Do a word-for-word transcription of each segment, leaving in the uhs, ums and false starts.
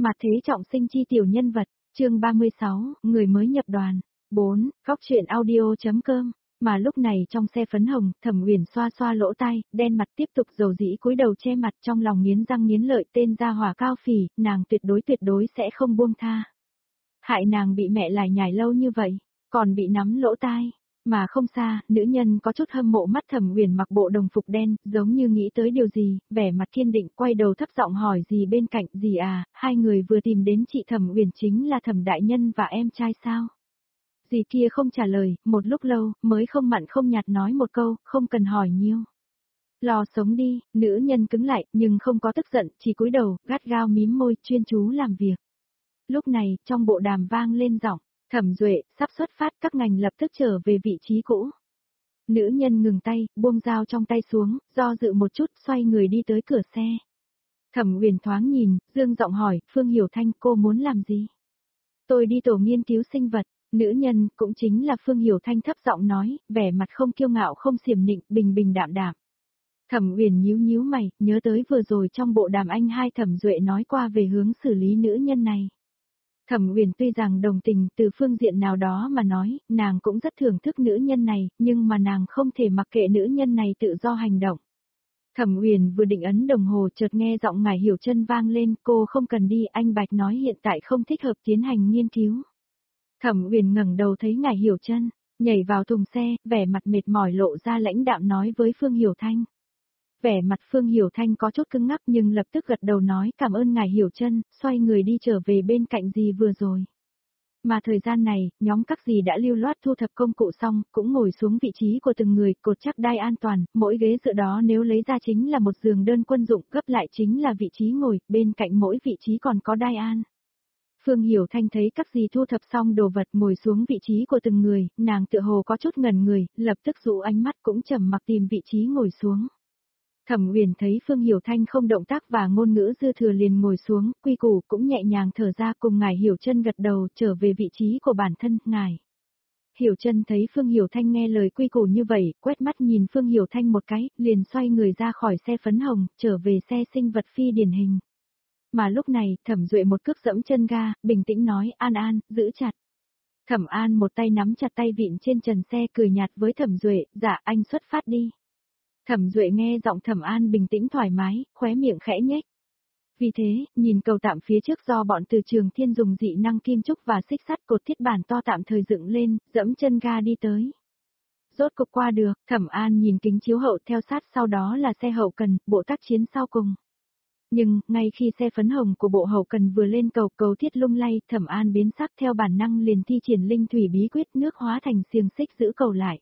Mà thế trọng sinh chi tiểu nhân vật, chương ba mươi sáu, người mới nhập đoàn. bốn, góc truyện audio.com. Mà lúc này trong xe phấn hồng, Thẩm Uyển xoa xoa lỗ tai, đen mặt tiếp tục dầu dĩ cúi đầu che mặt, trong lòng nghiến răng nghiến lợi, tên gia hỏa cao phỉ, nàng tuyệt đối tuyệt đối sẽ không buông tha. Hại nàng bị mẹ lải nhải lâu như vậy, còn bị nắm lỗ tai. Mà không xa, nữ nhân có chút hâm mộ mắt Thẩm Uyển mặc bộ đồng phục đen, giống như nghĩ tới điều gì, vẻ mặt kiên định, quay đầu thấp giọng hỏi gì bên cạnh, gì à, hai người vừa tìm đến chị Thẩm Uyển chính là Thẩm đại nhân và em trai sao? Dì kia không trả lời, một lúc lâu, mới không mặn không nhạt nói một câu, không cần hỏi nhiều. Lo sống đi, nữ nhân cứng lại, nhưng không có tức giận, chỉ cúi đầu, gắt gao mím môi, chuyên chú làm việc. Lúc này, trong bộ đàm vang lên giọng, Thẩm Duệ, sắp xuất phát, các ngành lập tức trở về vị trí cũ. Nữ nhân ngừng tay, buông dao trong tay xuống, do dự một chút, xoay người đi tới cửa xe. Thẩm Uyển thoáng nhìn, dương giọng hỏi, Phương Hiểu Thanh, cô muốn làm gì? Tôi đi tổ nghiên cứu sinh vật. Nữ nhân, cũng chính là Phương Hiểu Thanh thấp giọng nói, vẻ mặt không kiêu ngạo không xiểm nịnh, bình bình đạm đạm. Thẩm Uyển nhíu nhíu mày, nhớ tới vừa rồi trong bộ đàm anh hai Thẩm Duệ nói qua về hướng xử lý nữ nhân này. Thẩm Uyển tuy rằng đồng tình từ phương diện nào đó mà nói, nàng cũng rất thưởng thức nữ nhân này, nhưng mà nàng không thể mặc kệ nữ nhân này tự do hành động. Thẩm Uyển vừa định ấn đồng hồ chợt nghe giọng Ngải Hiểu Chân vang lên, cô không cần đi, anh Bạch nói hiện tại không thích hợp tiến hành nghiên cứu. Thẩm Uyển ngẩng đầu thấy Ngải Hiểu Chân, nhảy vào thùng xe, vẻ mặt mệt mỏi lộ ra lãnh đạm nói với Phương Hiểu Thanh. Vẻ mặt Phương Hiểu Thanh có chút cứng ngắc nhưng lập tức gật đầu nói cảm ơn Ngải Hiểu Chân, xoay người đi trở về bên cạnh dì vừa rồi. Mà thời gian này, nhóm các dì đã lưu loát thu thập công cụ xong, cũng ngồi xuống vị trí của từng người, cột chắc đai an toàn, mỗi ghế dựa đó nếu lấy ra chính là một giường đơn quân dụng, gấp lại chính là vị trí ngồi, bên cạnh mỗi vị trí còn có đai an. Phương Hiểu Thanh thấy các dì thu thập xong đồ vật ngồi xuống vị trí của từng người, nàng tựa hồ có chút ngẩn người, lập tức dụ ánh mắt cũng trầm mặc tìm vị trí ngồi xuống. Thẩm Uyển thấy Phương Hiểu Thanh không động tác và ngôn ngữ dư thừa liền ngồi xuống, quy củ cũng nhẹ nhàng thở ra cùng Ngải Hiểu Chân gật đầu trở về vị trí của bản thân, ngài. Hiểu Chân thấy Phương Hiểu Thanh nghe lời quy củ như vậy, quét mắt nhìn Phương Hiểu Thanh một cái, liền xoay người ra khỏi xe phấn hồng, trở về xe sinh vật phi điển hình. Mà lúc này, Thẩm Duệ một cước dẫm chân ga, bình tĩnh nói, An An, giữ chặt. Thẩm An một tay nắm chặt tay vịn trên trần xe cười nhạt với Thẩm Duệ, dạ anh xuất phát đi. Thẩm Duệ nghe giọng Thẩm An bình tĩnh thoải mái, khóe miệng khẽ nhếch. Vì thế, nhìn cầu tạm phía trước do bọn từ Trường Thiên dùng dị năng kim trúc và xích sắt cột thiết bản to tạm thời dựng lên, dẫm chân ga đi tới. Rốt cục qua được, Thẩm An nhìn kính chiếu hậu theo sát sau đó là xe hậu cần, bộ tác chiến sau cùng. Nhưng, ngay khi xe phấn hồng của bộ hậu cần vừa lên cầu, cầu thiết lung lay, Thẩm An biến sắc theo bản năng liền thi triển linh thủy bí quyết, nước hóa thành xiềng xích giữ cầu lại.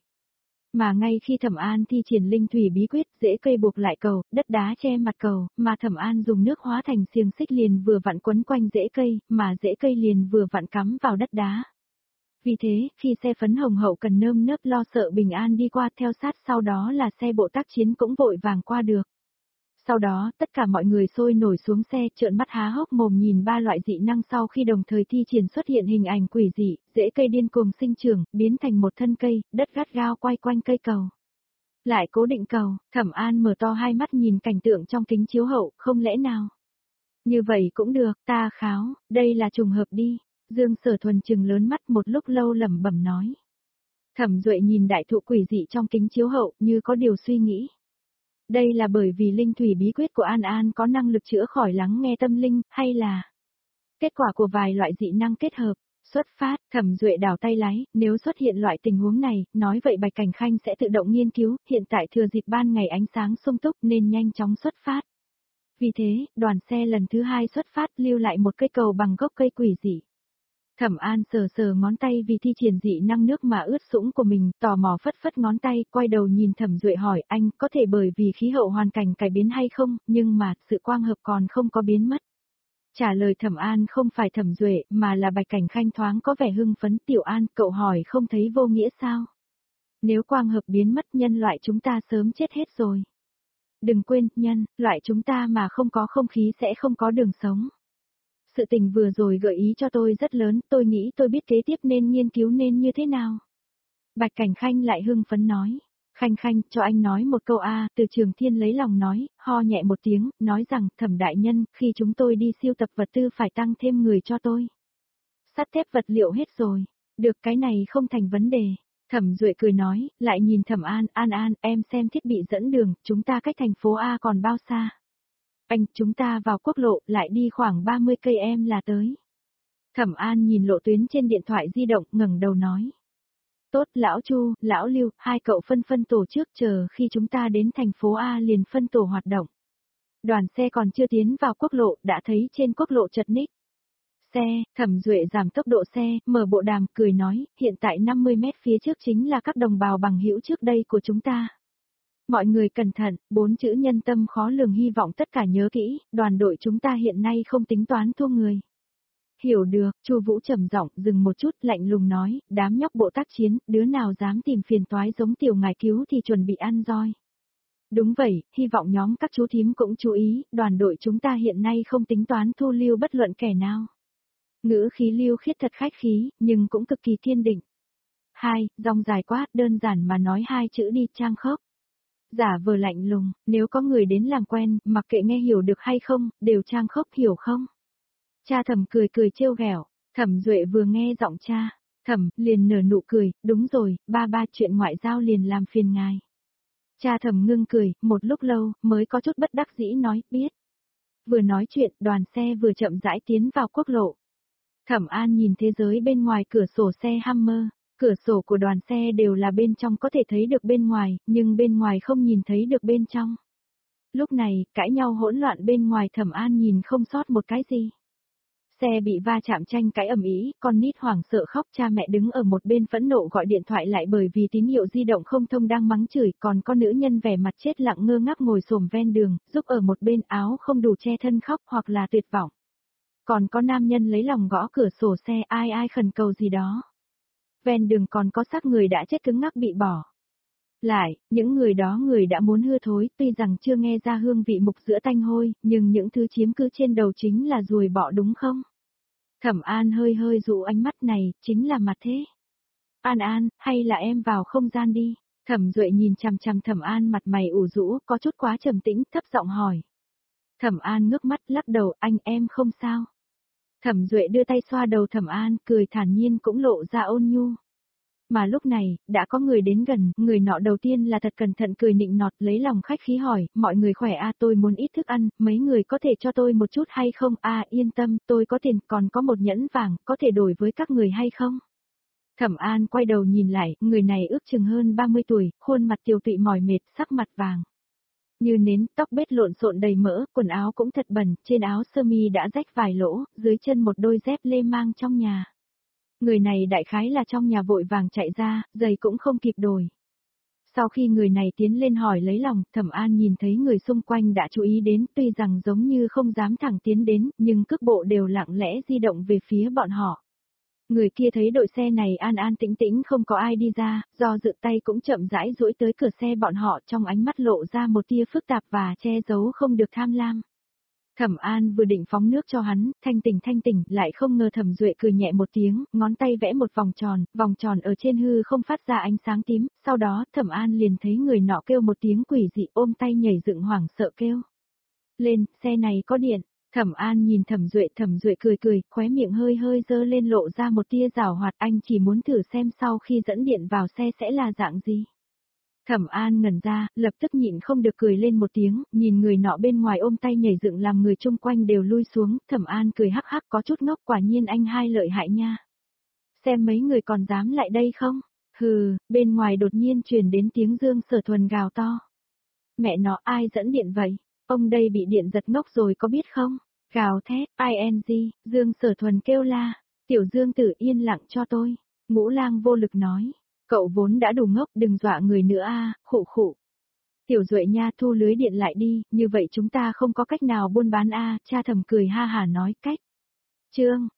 Mà ngay khi Thẩm An thi triển linh thủy bí quyết, rễ cây buộc lại cầu, đất đá che mặt cầu, mà Thẩm An dùng nước hóa thành xiềng xích liền vừa vặn quấn quanh rễ cây, mà rễ cây liền vừa vặn cắm vào đất đá. Vì thế, khi xe phấn hồng hậu cần nơm nớp lo sợ bình an đi qua theo sát sau đó là xe bộ tác chiến cũng vội vàng qua được. Sau đó, tất cả mọi người sôi nổi xuống xe, trợn mắt há hốc mồm nhìn ba loại dị năng sau khi đồng thời thi triển xuất hiện hình ảnh quỷ dị, rễ cây điên cuồng sinh trưởng, biến thành một thân cây, đất gắt gao quay quanh cây cầu. Lại cố định cầu, Thẩm An mở to hai mắt nhìn cảnh tượng trong kính chiếu hậu, không lẽ nào? Như vậy cũng được, ta kháo, đây là trùng hợp đi. Dương Sở Thuần trừng lớn mắt một lúc lâu lẩm bẩm nói. Thẩm Duệ nhìn đại thụ quỷ dị trong kính chiếu hậu như có điều suy nghĩ. Đây là bởi vì linh thủy bí quyết của An An có năng lực chữa khỏi lắng nghe tâm linh, hay là kết quả của vài loại dị năng kết hợp, xuất phát, Thẩm Duệ đảo tay lái, nếu xuất hiện loại tình huống này, nói vậy Bạch Cảnh Khanh sẽ tự động nghiên cứu, hiện tại thừa dịp ban ngày ánh sáng sung túc nên nhanh chóng xuất phát. Vì thế, đoàn xe lần thứ hai xuất phát lưu lại một cây cầu bằng gốc cây quỷ dị. Thẩm An sờ sờ ngón tay vì thi triển dị năng nước mà ướt sũng của mình, tò mò phất phất ngón tay, quay đầu nhìn Thẩm Duệ hỏi anh có thể bởi vì khí hậu hoàn cảnh cải biến hay không, nhưng mà sự quang hợp còn không có biến mất. Trả lời Thẩm An không phải Thẩm Duệ mà là Bạch Cảnh Khanh thoáng có vẻ hưng phấn. Tiểu An, cậu hỏi không thấy vô nghĩa sao? Nếu quang hợp biến mất nhân loại chúng ta sớm chết hết rồi. Đừng quên, nhân, loại chúng ta mà không có không khí sẽ không có đường sống. Sự tình vừa rồi gợi ý cho tôi rất lớn, tôi nghĩ tôi biết kế tiếp nên nghiên cứu nên như thế nào. Bạch Cảnh Khanh lại hưng phấn nói. Khanh khanh, cho anh nói một câu a, Từ Trường Thiên lấy lòng nói, ho nhẹ một tiếng, nói rằng, Thẩm đại nhân, khi chúng tôi đi siêu tập vật tư phải tăng thêm người cho tôi. Sắt thép vật liệu hết rồi, được cái này không thành vấn đề. Thẩm Duệ cười nói, lại nhìn Thẩm An, An An, em xem thiết bị dẫn đường, chúng ta cách thành phố A còn bao xa? Anh, chúng ta vào quốc lộ, lại đi khoảng ba mươi cây em là tới. Thẩm An nhìn lộ tuyến trên điện thoại di động, ngẩng đầu nói. Tốt, lão Chu, lão Lưu, hai cậu phân phân tổ trước, chờ khi chúng ta đến thành phố A liền phân tổ hoạt động. Đoàn xe còn chưa tiến vào quốc lộ, đã thấy trên quốc lộ chật ních. Xe, Thẩm Duệ giảm tốc độ xe, mở bộ đàm, cười nói, hiện tại năm mươi mét phía trước chính là các đồng bào bằng hữu trước đây của chúng ta. Mọi người cẩn thận, bốn chữ nhân tâm khó lường, hy vọng tất cả nhớ kỹ, đoàn đội chúng ta hiện nay không tính toán thua người. Hiểu được, Chu Vũ trầm giọng, dừng một chút, lạnh lùng nói, đám nhóc bộ tác chiến, đứa nào dám tìm phiền toái giống tiểu ngài cứu thì chuẩn bị ăn roi. Đúng vậy, hy vọng nhóm các chú thím cũng chú ý, đoàn đội chúng ta hiện nay không tính toán thu lưu bất luận kẻ nào. Ngữ khí Lưu Khiết thật khách khí, nhưng cũng cực kỳ kiên định. Hai, dòng dài quá, đơn giản mà nói hai chữ đi, Trang Khốc. Giả vờ lạnh lùng, nếu có người đến làm quen, mặc kệ nghe hiểu được hay không, đều Trang Khốc, hiểu không? Cha Thẩm cười cười trêu ghẹo, Thẩm Duệ vừa nghe giọng cha, Thẩm liền nở nụ cười, đúng rồi, ba ba chuyện ngoại giao liền làm phiền ngài. Cha Thẩm ngưng cười, một lúc lâu, mới có chút bất đắc dĩ nói, biết. Vừa nói chuyện, đoàn xe vừa chậm rãi tiến vào quốc lộ. Thẩm An nhìn thế giới bên ngoài cửa sổ xe Hummer, cửa sổ của đoàn xe đều là bên trong có thể thấy được bên ngoài, nhưng bên ngoài không nhìn thấy được bên trong. Lúc này, cãi nhau hỗn loạn bên ngoài, Thẩm An nhìn không sót một cái gì. Xe bị va chạm tranh cãi ầm ĩ, con nít hoảng sợ khóc, cha mẹ đứng ở một bên phẫn nộ gọi điện thoại lại bởi vì tín hiệu di động không thông đang mắng chửi, còn con nữ nhân vẻ mặt chết lặng ngơ ngác ngồi xổm ven đường, giúp ở một bên áo không đủ che thân khóc hoặc là tuyệt vọng. Còn có nam nhân lấy lòng gõ cửa sổ xe, ai ai khẩn cầu gì đó. Ven đường còn có xác người đã chết cứng ngắc bị bỏ. Lại, những người đó người đã muốn hư thối, tuy rằng chưa nghe ra hương vị mục giữa tanh hôi, nhưng những thứ chiếm cứ trên đầu chính là ruồi bọ đúng không? Thẩm An hơi hơi dụ ánh mắt này, chính là mặt thế. An An, hay là em vào không gian đi? Thẩm Duệ nhìn chằm chằm Thẩm An mặt mày ủ rũ, có chút quá trầm tĩnh, thấp giọng hỏi. Thẩm An ngước mắt lắc đầu, anh em không sao. Thẩm Duệ đưa tay xoa đầu Thẩm An, cười thản nhiên cũng lộ ra ôn nhu. Mà lúc này, đã có người đến gần, người nọ đầu tiên là thật cẩn thận cười nịnh nọt lấy lòng khách khí hỏi, mọi người khỏe à, tôi muốn ít thức ăn, mấy người có thể cho tôi một chút hay không, à yên tâm, tôi có tiền, còn có một nhẫn vàng, có thể đổi với các người hay không? Thẩm An quay đầu nhìn lại, người này ước chừng hơn ba mươi tuổi, khuôn mặt tiều tụy mỏi mệt, sắc mặt vàng như nến, tóc bết lộn xộn đầy mỡ, quần áo cũng thật bẩn, trên áo sơ mi đã rách vài lỗ, dưới chân một đôi dép lê mang trong nhà. Người này đại khái là trong nhà vội vàng chạy ra, giày cũng không kịp đổi. Sau khi người này tiến lên hỏi lấy lòng, Thẩm An nhìn thấy người xung quanh đã chú ý đến, tuy rằng giống như không dám thẳng tiến đến, nhưng cước bộ đều lặng lẽ di động về phía bọn họ. Người kia thấy đội xe này an an tĩnh tĩnh không có ai đi ra, do dự tay cũng chậm rãi duỗi tới cửa xe bọn họ, trong ánh mắt lộ ra một tia phức tạp và che giấu không được tham lam. Thẩm An vừa định phóng nước cho hắn, thanh tỉnh thanh tỉnh, lại không ngờ Thẩm Duệ cười nhẹ một tiếng, ngón tay vẽ một vòng tròn, vòng tròn ở trên hư không phát ra ánh sáng tím, sau đó Thẩm An liền thấy người nọ kêu một tiếng quỷ dị, ôm tay nhảy dựng hoảng sợ kêu. Lên, xe này có điện. Thẩm An nhìn Thẩm Duệ, Thẩm Duệ cười cười, khóe miệng hơi hơi dơ lên lộ ra một tia giảo hoạt, anh chỉ muốn thử xem sau khi dẫn điện vào xe sẽ là dạng gì. Thẩm An ngẩn ra, lập tức nhịn không được cười lên một tiếng, nhìn người nọ bên ngoài ôm tay nhảy dựng làm người chung quanh đều lui xuống, Thẩm An cười hắc hắc có chút ngốc, quả nhiên anh hai lợi hại nha. Xem mấy người còn dám lại đây không? Hừ, bên ngoài đột nhiên truyền đến tiếng Dương Sở Thuần gào to. Mẹ nó ai dẫn điện vậy? Ông đây bị điện giật ngốc rồi có biết không? Gào thét, i en giê, Dương Sở Thuần kêu la, tiểu Dương tử yên lặng cho tôi. Ngũ Lang vô lực nói, cậu vốn đã đủ ngốc đừng dọa người nữa a, khụ khụ. Tiểu Duệ nha thu lưới điện lại đi, như vậy chúng ta không có cách nào buôn bán a, cha Thẩm cười ha hà nói cách. Chương